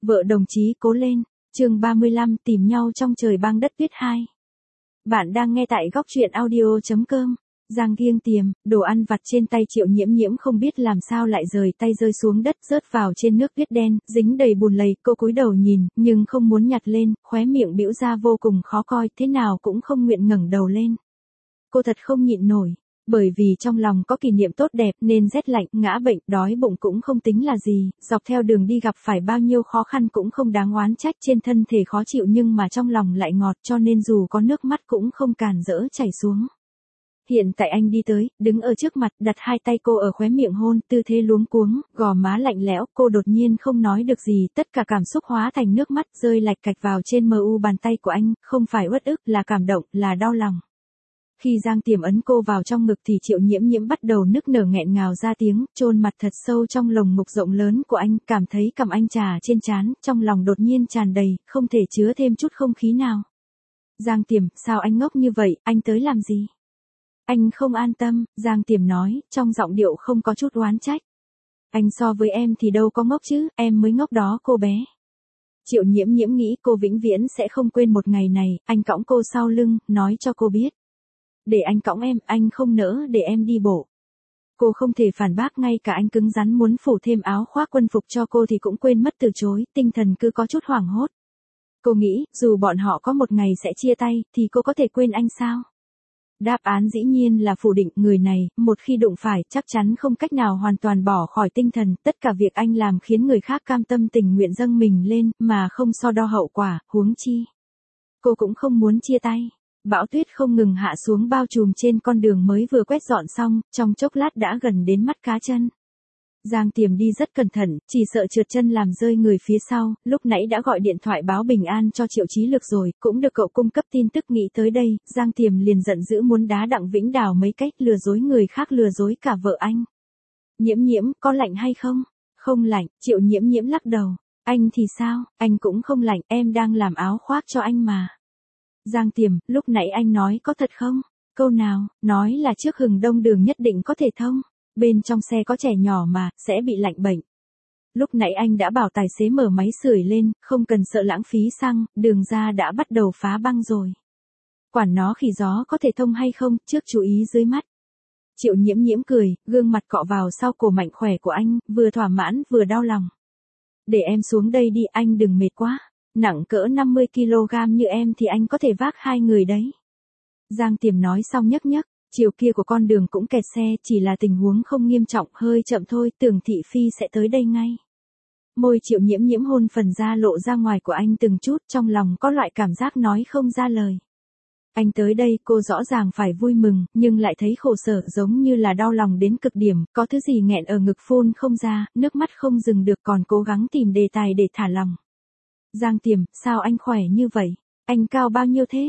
Vợ đồng chí cố lên. Chương 35 tìm nhau trong trời băng đất tuyết 2. Bạn đang nghe tại góc truyện audio.com. Giang kiêng tiềm, đồ ăn vặt trên tay Triệu Nhiễm Nhiễm không biết làm sao lại rời tay rơi xuống đất rớt vào trên nước tuyết đen, dính đầy bùn lầy, cô cúi đầu nhìn, nhưng không muốn nhặt lên, khóe miệng bĩu ra vô cùng khó coi, thế nào cũng không nguyện ngẩng đầu lên. Cô thật không nhịn nổi. Bởi vì trong lòng có kỷ niệm tốt đẹp nên rét lạnh, ngã bệnh, đói bụng cũng không tính là gì, dọc theo đường đi gặp phải bao nhiêu khó khăn cũng không đáng oán trách, trên thân thể khó chịu nhưng mà trong lòng lại ngọt cho nên dù có nước mắt cũng không càn rỡ chảy xuống. Hiện tại anh đi tới, đứng ở trước mặt, đặt hai tay cô ở khóe miệng hôn, tư thế luống cuống, gò má lạnh lẽo, cô đột nhiên không nói được gì, tất cả cảm xúc hóa thành nước mắt rơi lạch cạch vào trên bàn tay của anh, không phải uất ức, là cảm động, là đau lòng. Khi Giang Tiềm ấn cô vào trong ngực thì Triệu Nhiễm Nhiễm bắt đầu nức nở nghẹn ngào ra tiếng, chôn mặt thật sâu trong lồng ngực rộng lớn của anh, cảm thấy cằm anh chà trên trán, trong lòng đột nhiên tràn đầy, không thể chứa thêm chút không khí nào. Giang Tiềm, sao anh ngốc như vậy, anh tới làm gì? Anh không an tâm, Giang Tiềm nói, trong giọng điệu không có chút oán trách. Anh so với em thì đâu có ngốc chứ, em mới ngốc đó cô bé. Triệu Nhiễm Nhiễm nghĩ cô vĩnh viễn sẽ không quên một ngày này, anh cõng cô sau lưng, nói cho cô biết. Để anh cõng em, anh không nỡ để em đi bộ. Cô không thể phản bác, ngay cả anh cứng rắn muốn phủ thêm áo khoác quân phục cho cô thì cũng quên mất từ chối, tinh thần cứ có chút hoảng hốt. Cô nghĩ, dù bọn họ có một ngày sẽ chia tay, thì cô có thể quên anh sao? Đáp án dĩ nhiên là phủ định, người này, một khi đụng phải, chắc chắn không cách nào hoàn toàn bỏ khỏi tinh thần, tất cả việc anh làm khiến người khác cam tâm tình nguyện dâng mình lên, mà không so đo hậu quả, huống chi. Cô cũng không muốn chia tay. Bão tuyết không ngừng hạ xuống bao trùm trên con đường mới vừa quét dọn xong, trong chốc lát đã gần đến mắt cá chân. Giang Tiềm đi rất cẩn thận, chỉ sợ trượt chân làm rơi người phía sau, lúc nãy đã gọi điện thoại báo bình an cho Triệu Chí Lực rồi, cũng được cậu cung cấp tin tức. Nghĩ tới đây, Giang Tiềm liền giận dữ muốn đá Đặng Vĩnh Đào mấy cách, lừa dối người khác, lừa dối cả vợ anh. Nhiễm Nhiễm, có lạnh hay không? Không lạnh, Triệu Nhiễm Nhiễm lắc đầu. Anh thì sao? Anh cũng không lạnh, em đang làm áo khoác cho anh mà. Giang Tiềm, lúc nãy anh nói có thật không? Câu nào, nói là trước Hừng Đông đường nhất định có thể thông. Bên trong xe có trẻ nhỏ mà, sẽ bị lạnh bệnh. Lúc nãy anh đã bảo tài xế mở máy sưởi lên, không cần sợ lãng phí xăng, đường ra đã bắt đầu phá băng rồi. Quản nó khỉ gió có thể thông hay không, trước chú ý dưới mắt. Triệu Nhiễm Nhiễm cười, gương mặt cọ vào sau cổ mạnh khỏe của anh, vừa thỏa mãn vừa đau lòng. Để em xuống đây đi, anh đừng mệt quá. Nặng cỡ 50 kg như em thì anh có thể vác hai người đấy. Giang Tiềm nói xong nhấc nhấc, chiều kia của con đường cũng kẹt xe, chỉ là tình huống không nghiêm trọng, hơi chậm thôi, Tưởng Thị Phi sẽ tới đây ngay. Môi Triệu Nhiễm Nhiễm hôn phần da lộ ra ngoài của anh từng chút, trong lòng có loại cảm giác nói không ra lời. Anh tới đây, cô rõ ràng phải vui mừng, nhưng lại thấy khổ sở, giống như là đau lòng đến cực điểm, có thứ gì nghẹn ở ngực phun không ra, nước mắt không dừng được, còn cố gắng tìm đề tài để thả lòng. Giang Tiềm, sao anh khỏe như vậy? Anh cao bao nhiêu thế?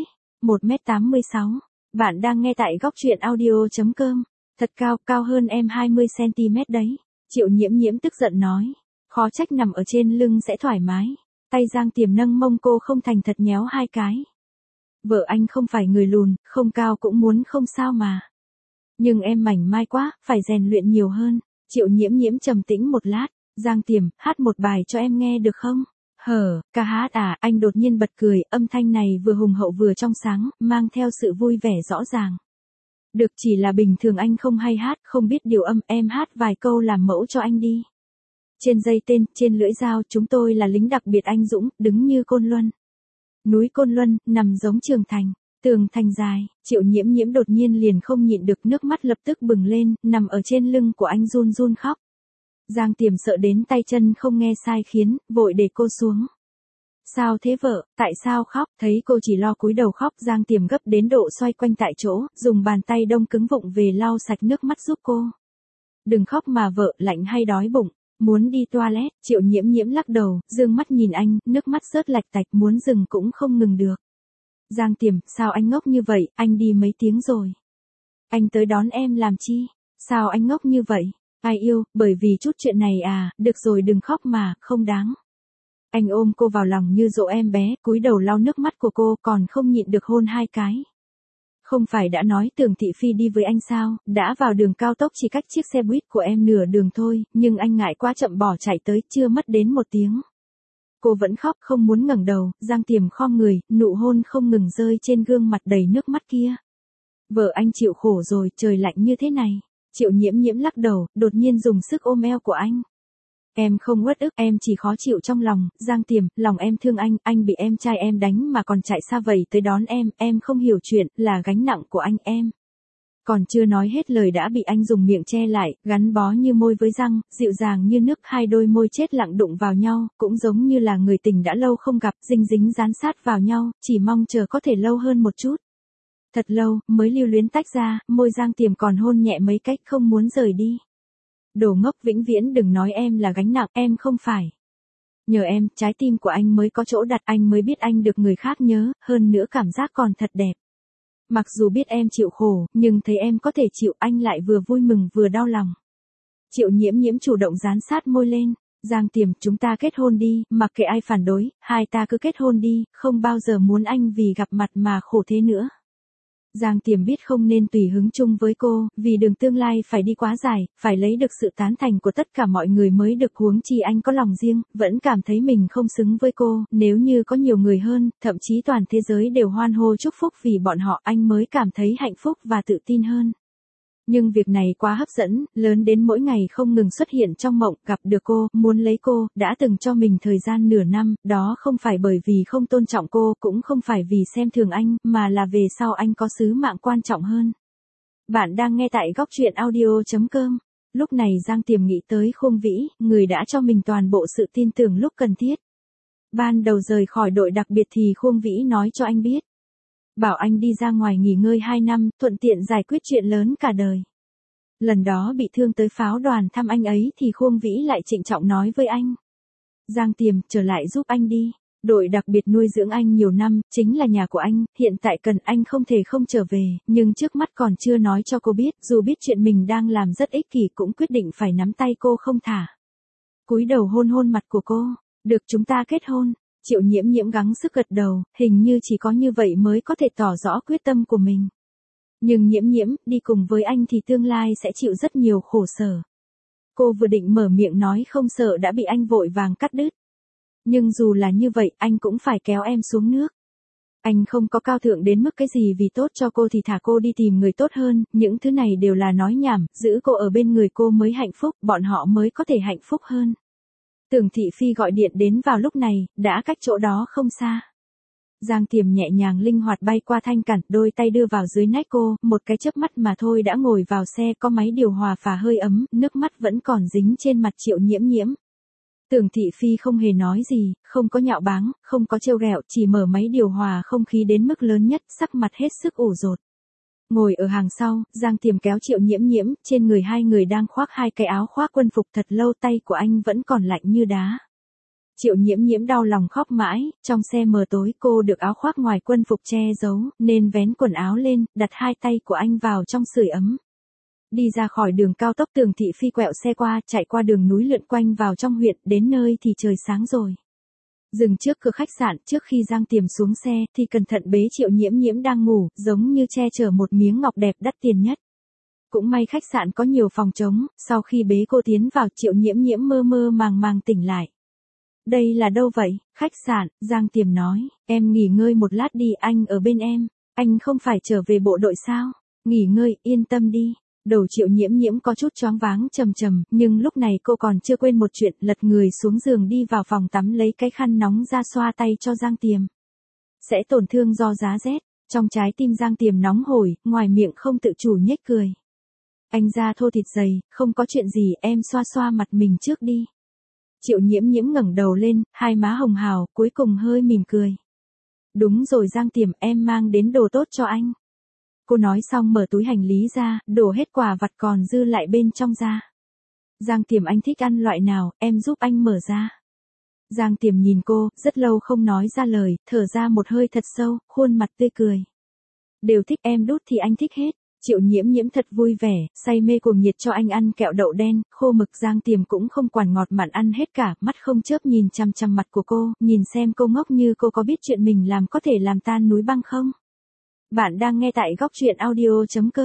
1m86. Bạn đang nghe tại góc truyện audio.com. Thật cao, cao hơn em 20cm đấy. Triệu Nhiễm Nhiễm tức giận nói. Khó trách nằm ở trên lưng sẽ thoải mái. Tay Giang Tiềm nâng mông cô không thành thật nhéo hai cái. Vợ anh không phải người lùn, không cao cũng muốn không sao mà. Nhưng em mảnh mai quá, phải rèn luyện nhiều hơn. Triệu Nhiễm Nhiễm trầm tĩnh một lát. Giang Tiềm, hát một bài cho em nghe được không? Ca hát à, anh đột nhiên bật cười, âm thanh này vừa hùng hậu vừa trong sáng, mang theo sự vui vẻ rõ ràng. Được, chỉ là bình thường anh không hay hát, không biết điều âm, em hát vài câu làm mẫu cho anh đi. Trên dây tên, trên lưỡi dao, chúng tôi là lính đặc biệt anh dũng, đứng như Côn Luân. Núi Côn Luân, nằm giống Trường Thành, tường thành dài, Triệu Nhiễm Nhiễm đột nhiên liền không nhịn được, nước mắt lập tức bừng lên, nằm ở trên lưng của anh run run khóc. Giang Tiềm sợ đến tay chân không nghe sai khiến, vội để cô xuống. Sao thế vợ, tại sao khóc? Thấy cô chỉ lo cúi đầu khóc, Giang Tiềm gấp đến độ xoay quanh tại chỗ, dùng bàn tay đông cứng vụng về lau sạch nước mắt giúp cô. Đừng khóc mà vợ, lạnh hay đói bụng, muốn đi toilet. Triệu Nhiễm Nhiễm lắc đầu, dương mắt nhìn anh, nước mắt rớt lạch tạch, muốn dừng cũng không ngừng được. Giang Tiềm, sao anh ngốc như vậy, anh đi mấy tiếng rồi. Anh tới đón em làm chi? Sao anh ngốc như vậy? Ai yêu, bởi vì chút chuyện này à, được rồi đừng khóc mà, không đáng. Anh ôm cô vào lòng như dỗ em bé, cúi đầu lau nước mắt của cô, còn không nhịn được hôn hai cái. Không phải đã nói Tưởng Thị Phi đi với anh sao, đã vào đường cao tốc chỉ cách chiếc xe buýt của em nửa đường thôi, nhưng anh ngại quá chậm bỏ chạy tới, chưa mất đến 1 tiếng. Cô vẫn khóc không muốn ngẩng đầu, Giang Tiềm khom người, nụ hôn không ngừng rơi trên gương mặt đầy nước mắt kia. Vợ anh chịu khổ rồi, trời lạnh như thế này. Triệu Nhiễm Nhiễm lắc đầu, đột nhiên dùng sức ôm eo của anh. Em không uất ức, em chỉ khó chịu trong lòng, Giang Tiềm, lòng em thương anh bị em trai em đánh mà còn chạy xa vậy tới đón em không hiểu chuyện, là gánh nặng của anh em. Còn chưa nói hết lời đã bị anh dùng miệng che lại, gắn bó như môi với răng, dịu dàng như nước, hai đôi môi chết lặng đụng vào nhau, cũng giống như là người tình đã lâu không gặp, dinh dính dán sát vào nhau, chỉ mong chờ có thể lâu hơn một chút. Thật lâu, mới lưu luyến tách ra, môi Giang Tiềm còn hôn nhẹ mấy cách không muốn rời đi. Đồ ngốc, vĩnh viễn đừng nói em là gánh nặng, em không phải. Nhờ em, trái tim của anh mới có chỗ đặt, anh mới biết anh được người khác nhớ, hơn nữa cảm giác còn thật đẹp. Mặc dù biết em chịu khổ, nhưng thấy em có thể chịu, anh lại vừa vui mừng vừa đau lòng. Triệu Nhiễm Nhiễm chủ động dán sát môi lên. Giang Tiềm, chúng ta kết hôn đi, mặc kệ ai phản đối, hai ta cứ kết hôn đi, không bao giờ muốn anh vì gặp mặt mà khổ thế nữa. Giang Tiềm biết không nên tùy hứng chung với cô, vì đường tương lai phải đi quá dài, phải lấy được sự tán thành của tất cả mọi người mới được, huống chi anh có lòng riêng, vẫn cảm thấy mình không xứng với cô, nếu như có nhiều người hơn, thậm chí toàn thế giới đều hoan hô chúc phúc vì bọn họ, anh mới cảm thấy hạnh phúc và tự tin hơn. Nhưng việc này quá hấp dẫn, lớn đến mỗi ngày không ngừng xuất hiện trong mộng, gặp được cô, muốn lấy cô, đã từng cho mình thời gian nửa năm, đó không phải bởi vì không tôn trọng cô, cũng không phải vì xem thường anh, mà là về sau anh có sứ mạng quan trọng hơn. Bạn đang nghe tại góc truyện audio.com. Lúc này Giang Tiềm nghĩ tới Khương Vĩ, người đã cho mình toàn bộ sự tin tưởng lúc cần thiết. Ban đầu rời khỏi đội đặc biệt thì Khương Vĩ nói cho anh biết. Bảo anh đi ra ngoài nghỉ ngơi 2 năm, thuận tiện giải quyết chuyện lớn cả đời. Lần đó bị thương tới pháo đoàn thăm anh ấy thì Khương Vĩ lại trịnh trọng nói với anh. Giang Tiềm, trở lại giúp anh đi. Đội đặc biệt nuôi dưỡng anh nhiều năm, chính là nhà của anh, hiện tại cần anh không thể không trở về, nhưng trước mắt còn chưa nói cho cô biết, dù biết chuyện mình đang làm rất ích kỷ cũng quyết định phải nắm tay cô không thả. Cúi đầu hôn hôn mặt của cô, được, chúng ta kết hôn. Triệu Nhiễm Nhiễm gắng sức gật đầu, hình như chỉ có như vậy mới có thể tỏ rõ quyết tâm của mình. Nhưng Nhiễm Nhiễm, đi cùng với anh thì tương lai sẽ chịu rất nhiều khổ sở. Cô vừa định mở miệng nói không sợ đã bị anh vội vàng cắt đứt. Nhưng dù là như vậy, anh cũng phải kéo em xuống nước. Anh không có cao thượng đến mức cái gì vì tốt cho cô thì thả cô đi tìm người tốt hơn, những thứ này đều là nói nhảm, giữ cô ở bên người cô mới hạnh phúc, bọn họ mới có thể hạnh phúc hơn. Tưởng Thị Phi gọi điện đến vào lúc này, đã cách chỗ đó không xa. Giang Tiềm nhẹ nhàng linh hoạt bay qua thanh cản, đôi tay đưa vào dưới nách cô, một cái chớp mắt mà thôi đã ngồi vào xe, có máy điều hòa phả hơi ấm, nước mắt vẫn còn dính trên mặt Triệu Nhiễm Nhiễm. Tưởng Thị Phi không hề nói gì, không có nhạo báng, không có trêu ghẹo, chỉ mở máy điều hòa không khí đến mức lớn nhất, sắc mặt hết sức ủ rột. Ngồi ở hàng sau, Giang Tiềm kéo Triệu Nhiễm Nhiễm, trên người hai người đang khoác hai cái áo khoác quân phục, thật lâu tay của anh vẫn còn lạnh như đá. Triệu Nhiễm Nhiễm đau lòng khóc mãi, trong xe mờ tối cô được áo khoác ngoài quân phục che giấu, nên vén quần áo lên, đặt hai tay của anh vào trong sưởi ấm. Đi ra khỏi đường cao tốc, Tưởng Thị Phi quẹo xe qua, chạy qua đường núi lượn quanh vào trong huyện, đến nơi thì trời sáng rồi. Dừng trước cửa khách sạn, trước khi Giang Tiềm xuống xe, thì cẩn thận bế Triệu Nhiễm Nhiễm đang ngủ, giống như che chở một miếng ngọc đẹp đắt tiền nhất. Cũng may khách sạn có nhiều phòng trống, sau khi bế cô tiến vào, Triệu Nhiễm Nhiễm mơ mơ màng màng tỉnh lại. Đây là đâu vậy? Khách sạn, Giang Tiềm nói, em nghỉ ngơi một lát đi, anh ở bên em. Anh không phải trở về bộ đội sao? Nghỉ ngơi, yên tâm đi. Đầu Triệu Nhiễm Nhiễm có chút choáng váng trầm, nhưng lúc này cô còn chưa quên một chuyện, lật người xuống giường đi vào phòng tắm lấy cái khăn nóng ra xoa tay cho Giang Tiềm. Sẽ tổn thương do giá rét, trong trái tim Giang Tiềm nóng hổi, ngoài miệng không tự chủ nhếch cười. Anh da thô thịt dày, không có chuyện gì, em xoa xoa mặt mình trước đi. Triệu Nhiễm Nhiễm ngẩng đầu lên, hai má hồng hào, cuối cùng hơi mỉm cười. Đúng rồi Giang Tiềm, em mang đến đồ tốt cho anh. Cô nói xong mở túi hành lý ra, đổ hết quà vặt còn dư lại bên trong ra. Giang Tiềm, anh thích ăn loại nào, em giúp anh mở ra. Giang Tiềm nhìn cô, rất lâu không nói ra lời, thở ra một hơi thật sâu, khuôn mặt tươi cười. Đều thích, em đút thì anh thích hết. Triệu Nhiễm Nhiễm thật vui vẻ, say mê cuồng nhiệt cho anh ăn kẹo đậu đen, khô mực. Giang Tiềm cũng không quản ngọt mặn ăn hết cả, mắt không chớp nhìn chằm chằm mặt của cô, nhìn xem cô ngốc như cô có biết chuyện mình làm có thể làm tan núi băng không? Bạn đang nghe tại góc truyện audio.com.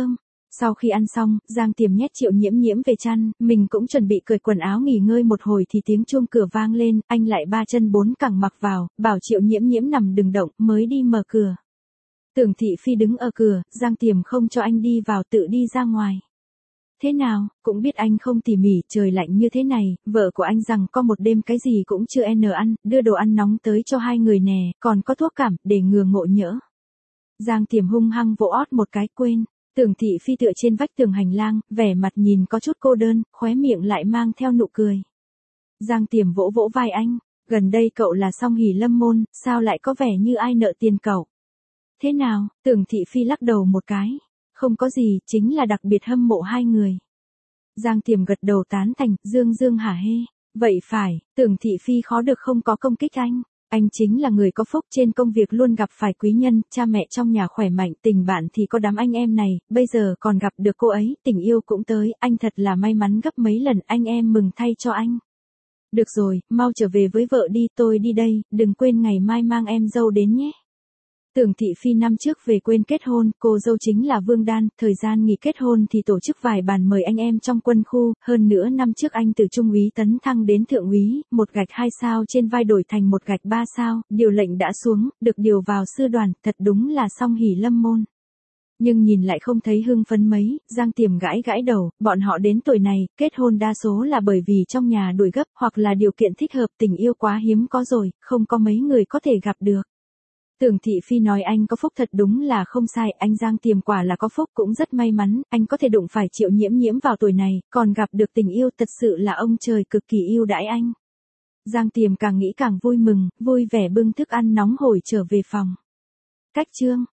Sau khi ăn xong, Giang Tiềm nhét Triệu Nhiễm Nhiễm về chăn, mình cũng chuẩn bị cởi quần áo nghỉ ngơi một hồi thì tiếng chuông cửa vang lên, anh lại ba chân bốn cẳng mặc vào, bảo Triệu Nhiễm Nhiễm nằm đừng động, mới đi mở cửa. Tưởng Thị Phi đứng ở cửa, Giang Tiềm không cho anh đi vào tự đi ra ngoài. Thế nào, cũng biết anh không tỉ mỉ, trời lạnh như thế này, vợ của anh rằng có một đêm cái gì cũng chưa ăn, đưa đồ ăn nóng tới cho hai người nè, còn có thuốc cảm, để ngừa ngộ nhỡ. Giang Tiềm hung hăng vỗ ót một cái quên. Tưởng Thị Phi tựa trên vách tường hành lang, vẻ mặt nhìn có chút cô đơn, khóe miệng lại mang theo nụ cười. Giang Tiềm vỗ vỗ vai anh, gần đây cậu là Song Hỷ Lâm môn, sao lại có vẻ như ai nợ tiền cậu? Thế nào, Tưởng Thị Phi lắc đầu một cái. Không có gì, chính là đặc biệt hâm mộ hai người. Giang Tiềm gật đầu tán thành, dương dương hả hê. Vậy phải, Tưởng Thị Phi khó được không có công kích anh. Anh chính là người có phúc trên công việc luôn gặp phải quý nhân, cha mẹ trong nhà khỏe mạnh, tình bạn thì có đám anh em này, bây giờ còn gặp được cô ấy, tình yêu cũng tới, anh thật là may mắn gấp mấy lần, anh em mừng thay cho anh. Được rồi, mau trở về với vợ đi, tôi đi đây, đừng quên ngày mai mang em dâu đến nhé. Tưởng Thị Phi năm trước về quên kết hôn, cô dâu chính là Vương Đan, thời gian nghỉ kết hôn thì tổ chức vài bàn mời anh em trong quân khu, hơn nữa năm trước anh từ trung úy tấn thăng đến thượng úy, một gạch 2 sao trên vai đổi thành một gạch 3 sao, điều lệnh đã xuống, được điều vào sư đoàn, thật đúng là Song Hỷ Lâm môn. Nhưng nhìn lại không thấy hưng phấn mấy, Giang Tiềm gãi gãi đầu, bọn họ đến tuổi này, kết hôn đa số là bởi vì trong nhà đuổi gấp, hoặc là điều kiện thích hợp, tình yêu quá hiếm có rồi, không có mấy người có thể gặp được. Tưởng Thị Phi nói anh có phúc thật đúng là không sai, anh Giang Tiềm quả là có phúc cũng rất may mắn, anh có thể đụng phải Triệu Nhiễm Nhiễm vào tuổi này, còn gặp được tình yêu thật sự là ông trời cực kỳ yêu đãi anh. Giang Tiềm càng nghĩ càng vui mừng, vui vẻ bưng thức ăn nóng hổi trở về phòng. Cách chương